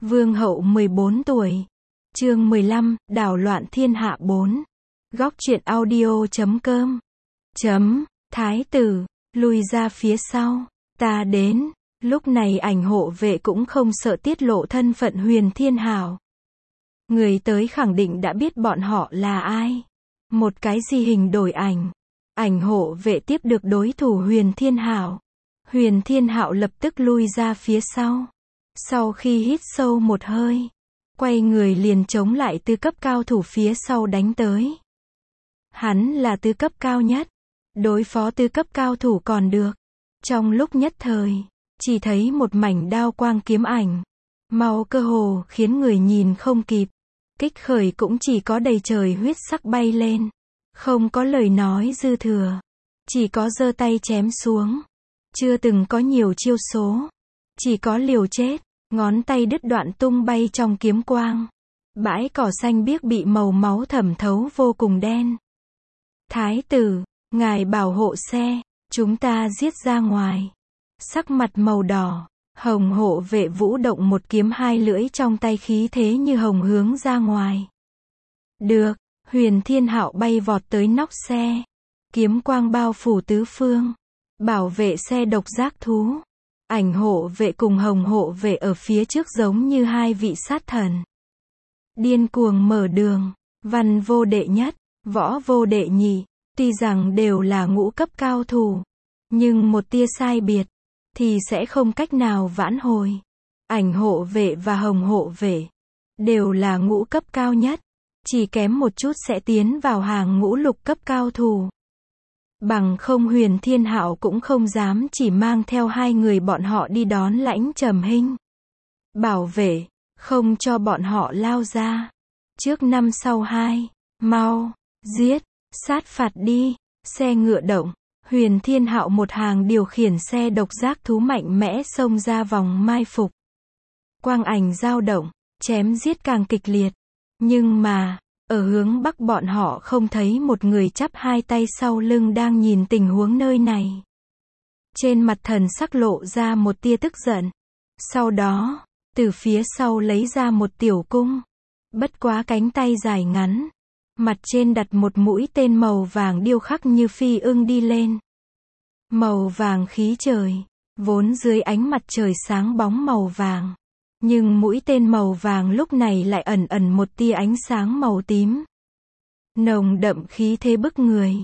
Vương hậu 14 tuổi. Chương 15, đảo loạn thiên hạ 4. Góc truyện audio.com. Thái tử, lùi ra phía sau. Ta đến. Lúc này ảnh hộ vệ cũng không sợ tiết lộ thân phận Huyền Thiên Hảo. Người tới khẳng định đã biết bọn họ là ai. Một cái di hình đổi ảnh. Ảnh hộ vệ tiếp được đối thủ Huyền Thiên Hảo. Huyền Thiên Hạo lập tức lui ra phía sau. Sau khi hít sâu một hơi, quay người liền chống lại tứ cấp cao thủ phía sau đánh tới. Hắn là tứ cấp cao nhất. Đối phó tứ cấp cao thủ còn được. Trong lúc nhất thời, chỉ thấy một mảnh đao quang kiếm ảnh. Mau cơ hồ khiến người nhìn không kịp. Kích khởi cũng chỉ có đầy trời huyết sắc bay lên. Không có lời nói dư thừa. Chỉ có giơ tay chém xuống. Chưa từng có nhiều chiêu số. Chỉ có liều chết. Ngón tay đứt đoạn tung bay trong kiếm quang. Bãi cỏ xanh biếc bị màu máu thẩm thấu vô cùng đen. Thái tử, ngài bảo hộ xe. Chúng ta giết ra ngoài. Sắc mặt màu đỏ. Hồng hộ vệ vũ động một kiếm hai lưỡi trong tay khí thế như hồng hướng ra ngoài. Được. Huyền Thiên Hạo bay vọt tới nóc xe. Kiếm quang bao phủ tứ phương. Bảo vệ xe độc giác thú. Ảnh hộ vệ cùng hồng hộ vệ ở phía trước giống như hai vị sát thần. Điên cuồng mở đường. Văn vô đệ nhất, võ vô đệ nhị. Tuy rằng đều là ngũ cấp cao thủ. Nhưng một tia sai biệt. Thì sẽ không cách nào vãn hồi. Ảnh hộ vệ và hồng hộ vệ. Đều là ngũ cấp cao nhất. Chỉ kém một chút sẽ tiến vào hàng ngũ lục cấp cao thủ. Bằng không Huyền Thiên Hạo cũng không dám chỉ mang theo hai người bọn họ đi đón Lãnh Trầm Hinh. Bảo vệ, không cho bọn họ lao ra. Trước năm sau hai, mau, giết, sát phạt đi, xe ngựa động. Huyền Thiên Hạo một hàng điều khiển xe độc giác thú mạnh mẽ xông ra vòng mai phục. Quang ảnh dao động, chém giết càng kịch liệt. Nhưng mà, ở hướng bắc bọn họ không thấy một người chắp hai tay sau lưng đang nhìn tình huống nơi này. Trên mặt thần sắc lộ ra một tia tức giận. Sau đó, từ phía sau lấy ra một tiểu cung. Bất quá cánh tay dài ngắn. Mặt trên đặt một mũi tên màu vàng điêu khắc như phi ưng đi lên. Màu vàng khí trời, vốn dưới ánh mặt trời sáng bóng màu vàng. Nhưng mũi tên màu vàng lúc này lại ẩn ẩn một tia ánh sáng màu tím. Nồng đậm khí thế bức người.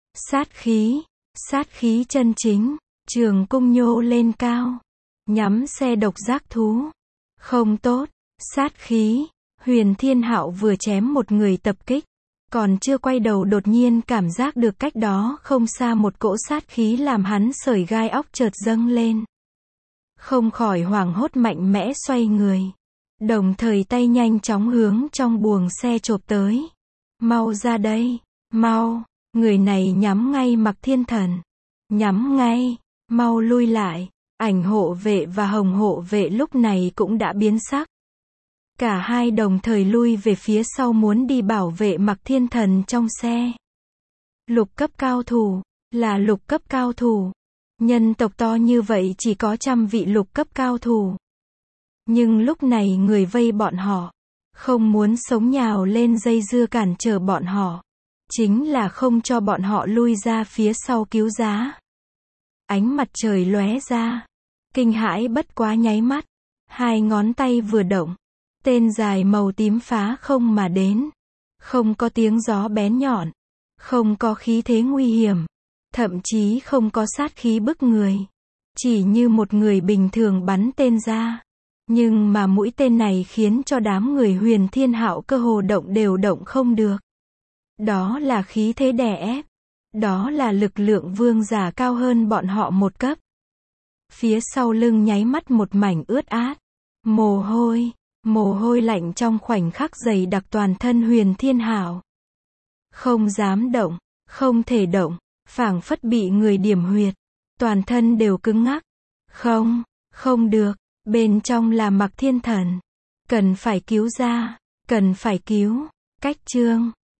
Sát khí chân chính. Trường cung nhô lên cao. Nhắm xe độc giác thú. Không tốt, sát khí. Huyền Thiên Hạo vừa chém một người tập kích. Còn chưa quay đầu đột nhiên cảm giác được cách đó không xa một cỗ sát khí làm hắn sởi gai óc chợt dâng lên. Không khỏi hoảng hốt mạnh mẽ xoay người. Đồng thời tay nhanh chóng hướng trong buồng xe chộp tới. Mau ra đây, mau, người này nhắm ngay Mạc Thiên Thần. Nhắm ngay, mau lui lại. Ảnh hộ vệ và hồng hộ vệ lúc này cũng đã biến sắc. Cả hai đồng thời lui về phía sau muốn đi bảo vệ Mạc Thiên Thần trong xe. Lục cấp cao thủ, là lục cấp cao thủ. Nhân tộc to như vậy chỉ có 100 vị lục cấp cao thủ. Nhưng lúc này người vây bọn họ. Không muốn sống nhào lên dây dưa cản trở bọn họ. Chính là không cho bọn họ lui ra phía sau cứu giá. Ánh mặt trời lóe ra. Kinh hãi bất quá nháy mắt. Hai ngón tay vừa động. Tên dài màu tím phá không mà đến. Không có tiếng gió bén nhọn. Không có khí thế nguy hiểm. Thậm chí không có sát khí bức người. Chỉ như một người bình thường bắn tên ra. Nhưng mà mũi tên này khiến cho đám người Huyền Thiên Hạo cơ hồ động đều động không được. Đó là khí thế đè ép. Đó là lực lượng vương giả cao hơn bọn họ một cấp. Phía sau lưng nháy mắt một mảnh ướt át. Mồ hôi lạnh trong khoảnh khắc dày đặc toàn thân Huyền Thiên Hạo. Không dám động, không thể động, phảng phất bị người điểm huyệt. Toàn thân đều cứng ngắc. Không được, bên trong là Mạc Thiên Thần. Cần phải cứu ra, cần phải cứu. Cách chương